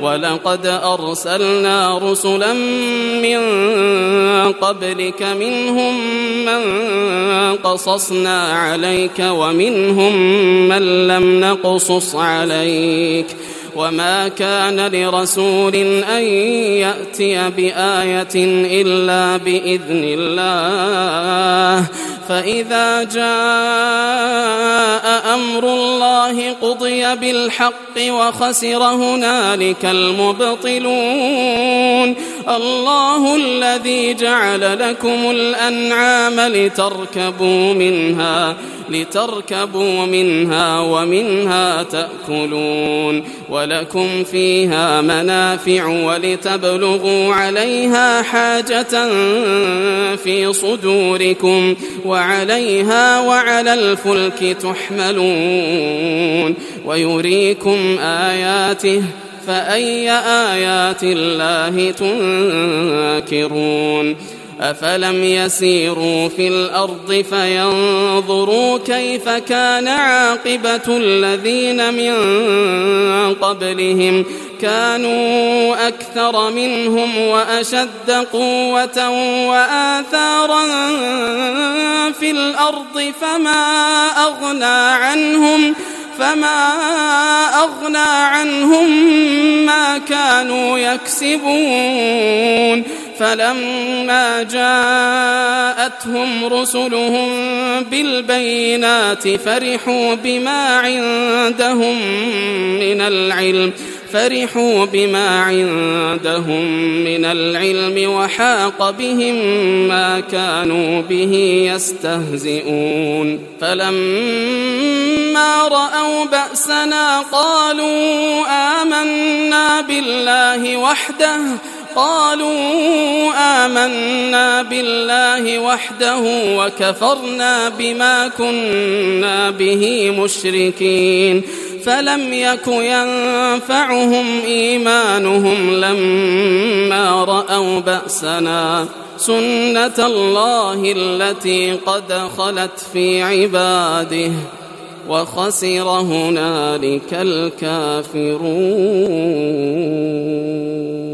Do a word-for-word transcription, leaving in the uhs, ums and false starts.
ولقد أرسلنا رسلا من قبلك منهم من قصصنا عليك ومنهم من لم نقصص عليك وما كان لرسول أن يأتي بآية إلا بإذن الله فإذا جاء أمر الله قضي بالحق وخسر هنالك المبطلون الله الذي جعل لكم الأنعام لتركبوا منها لتركبوا منها ومنها تأكلون ولكم فيها منافع ولتبلغوا عليها حاجة في صدوركم وعليها وعلى الفلك تحملون ويريكم آياته فأي آيات الله تنكرون أفلم يسيروا في الأرض فينظروا كيف كان عاقبة الذين من قبلهم كانوا أكثر منهم وأشد قوة وآثارا في الأرض فما أغنى عنهم فما أغنى عنهم ما كانوا يكسبون فلما جاءتهم رسلهم بالبينات فرحوا بما عندهم من العلم فرحوا بما عندهم من العلم وحاق بهم ما كانوا به يستهزئون فلما رأوا بأسنا قالوا آمنا بالله وحده قالوا آمنا بالله وحده وكفرنا بما كنا به مشركين فلم يك ينفعهم إيمانهم لما رأوا بأسنا سنة الله التي قد خلت في عباده وخسر هنالك الكافرون.